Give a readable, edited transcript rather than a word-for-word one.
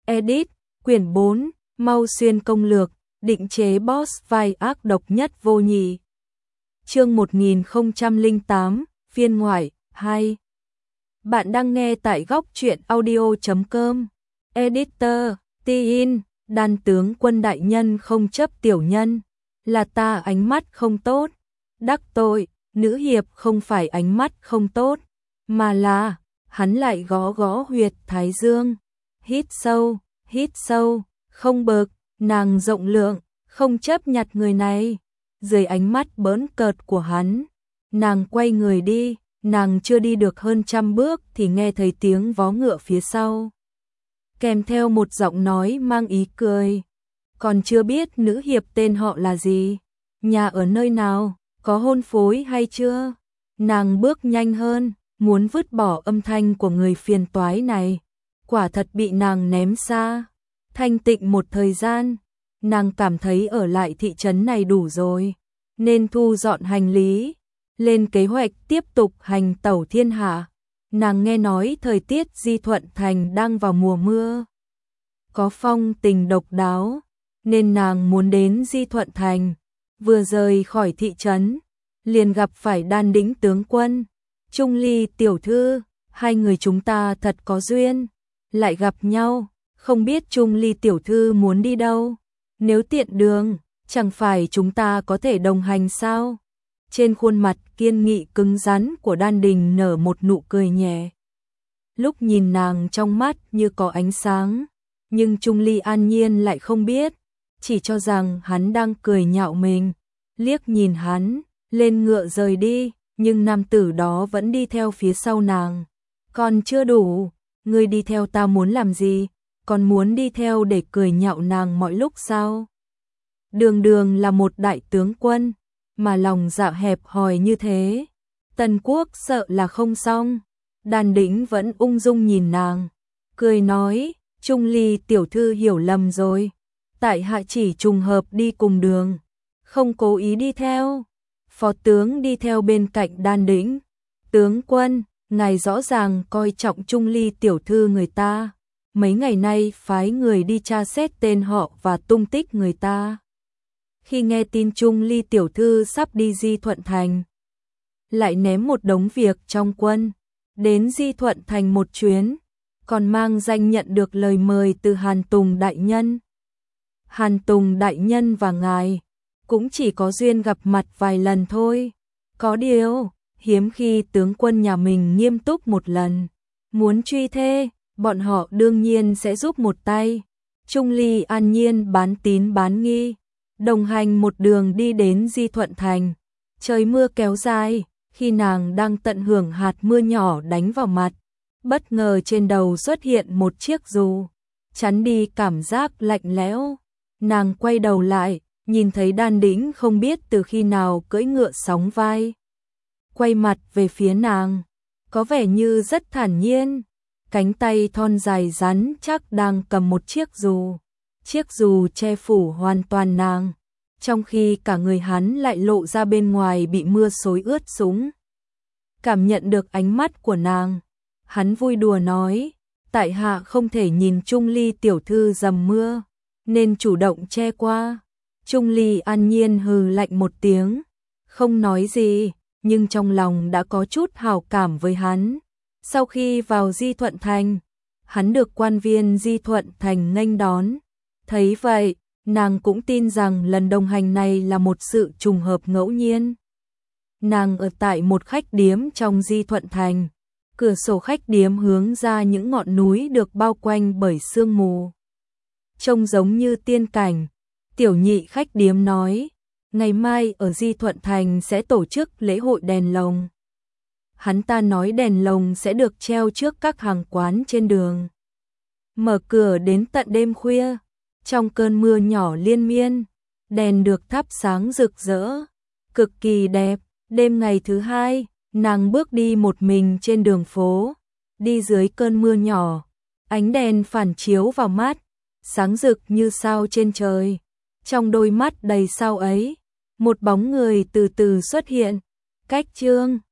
Edit, quyển 4, Mau Xuyên công lược, định chế boss vai ác độc nhất vô nhị. Chương 1008, phiên ngoại, 2. Bạn đang nghe tại góc truyện audio.com. Editor, Tin, đàn tướng quân đại nhân không chấp tiểu nhân, là ta ánh mắt không tốt. Đắc tội, nữ hiệp không phải ánh mắt không tốt, mà là, hắn lại gõ gõ huyệt thái dương. Hít sâu, không bực, nàng rộng lượng, không chấp nhặt người này. Dưới ánh mắt bỡn cợt của hắn, nàng quay người đi, nàng chưa đi được hơn 100 bước thì nghe thấy tiếng vó ngựa phía sau. Kèm theo một giọng nói mang ý cười. Còn chưa biết nữ hiệp tên họ là gì, nhà ở nơi nào, có hôn phối hay chưa? Nàng bước nhanh hơn, muốn vứt bỏ âm thanh của người phiền toái này. Quả thật bị nàng ném xa. Thanh tịnh một thời gian, nàng cảm thấy ở lại thị trấn này đủ rồi, nên thu dọn hành lý, lên kế hoạch tiếp tục hành tẩu thiên hạ. Nàng nghe nói thời tiết Di Thuận Thành đang vào mùa mưa, có phong tình độc đáo, nên nàng muốn đến Di Thuận Thành. Vừa rời khỏi thị trấn, liền gặp phải Đan Đĩnh tướng quân. Trung Ly tiểu thư, hai người chúng ta thật có duyên, lại gặp nhau, không biết Trung Ly tiểu thư muốn đi đâu? Nếu tiện đường, chẳng phải chúng ta có thể đồng hành sao? Trên khuôn mặt kiên nghị cứng rắn của Đan Đình nở một nụ cười nhẹ. Lúc nhìn nàng trong mắt như có ánh sáng, nhưng Trung Ly an nhiên lại không biết, chỉ cho rằng hắn đang cười nhạo mình. Liếc nhìn hắn, lên ngựa rời đi, nhưng nam tử đó vẫn đi theo phía sau nàng. Còn chưa đủ, ngươi đi theo ta muốn làm gì? Còn muốn đi theo để cười nhạo nàng mọi lúc sao? Đường đường là một đại tướng quân, mà lòng dạ hẹp hòi như thế, Tần Quốc sợ là không xong. Đan Đĩnh vẫn ung dung nhìn nàng, cười nói, Trung Ly tiểu thư hiểu lầm rồi, tại hạ chỉ trùng hợp đi cùng đường, không cố ý đi theo. Phó tướng đi theo bên cạnh Đan Đĩnh. Tướng quân, ngài rõ ràng coi trọng Trung Ly tiểu thư người ta, mấy ngày nay phái người đi tra xét tên họ và tung tích người ta. Khi nghe tin Trung Ly tiểu thư sắp đi Di Thuận Thành, lại ném một đống việc trong quân, đến Di Thuận Thành một chuyến, còn mang danh nhận được lời mời từ Hàn Tùng đại nhân. Hàn Tùng đại nhân và ngài cũng chỉ có duyên gặp mặt vài lần thôi. Có điều, hiếm khi tướng quân nhà mình nghiêm túc một lần. Muốn truy thê, bọn họ đương nhiên sẽ giúp một tay. Trung Ly an nhiên bán tín bán nghi, đồng hành một đường đi đến Di Thuận Thành. Trời mưa kéo dài, khi nàng đang tận hưởng hạt mưa nhỏ đánh vào mặt, bất ngờ trên đầu xuất hiện một chiếc dù, chắn đi cảm giác lạnh lẽo. Nàng quay đầu lại, nhìn thấy Đan Đĩnh không biết từ khi nào cưỡi ngựa sóng vai, quay mặt về phía nàng, có vẻ như rất thản nhiên, cánh tay thon dài rắn chắc đang cầm một chiếc dù che phủ hoàn toàn nàng, trong khi cả người hắn lại lộ ra bên ngoài bị mưa xối ướt sũng. Cảm nhận được ánh mắt của nàng, hắn vui đùa nói, tại hạ không thể nhìn Trung Ly tiểu thư dầm mưa, nên chủ động che qua. Trung Ly an nhiên hừ lạnh một tiếng, không nói gì, nhưng trong lòng đã có chút hảo cảm với hắn. Sau khi vào Di Thuận Thành, hắn được quan viên Di Thuận Thành nghênh đón. Thấy vậy, nàng cũng tin rằng lần đồng hành này là một sự trùng hợp ngẫu nhiên. Nàng ở tại một khách điếm trong Di Thuận Thành, cửa sổ khách điếm hướng ra những ngọn núi được bao quanh bởi sương mù, trông giống như tiên cảnh. Tiểu nhị khách điếm nói, ngày mai ở Di Thuận Thành sẽ tổ chức lễ hội đèn lồng. Hắn ta nói đèn lồng sẽ được treo trước các hàng quán trên đường, mở cửa đến tận đêm khuya. Trong cơn mưa nhỏ liên miên, đèn được thắp sáng rực rỡ, cực kỳ đẹp. Đêm ngày thứ hai, nàng bước đi một mình trên đường phố, đi dưới cơn mưa nhỏ, ánh đèn phản chiếu vào mắt, sáng rực như sao trên trời. Trong đôi mắt đầy sao ấy, một bóng người từ từ xuất hiện, cách chương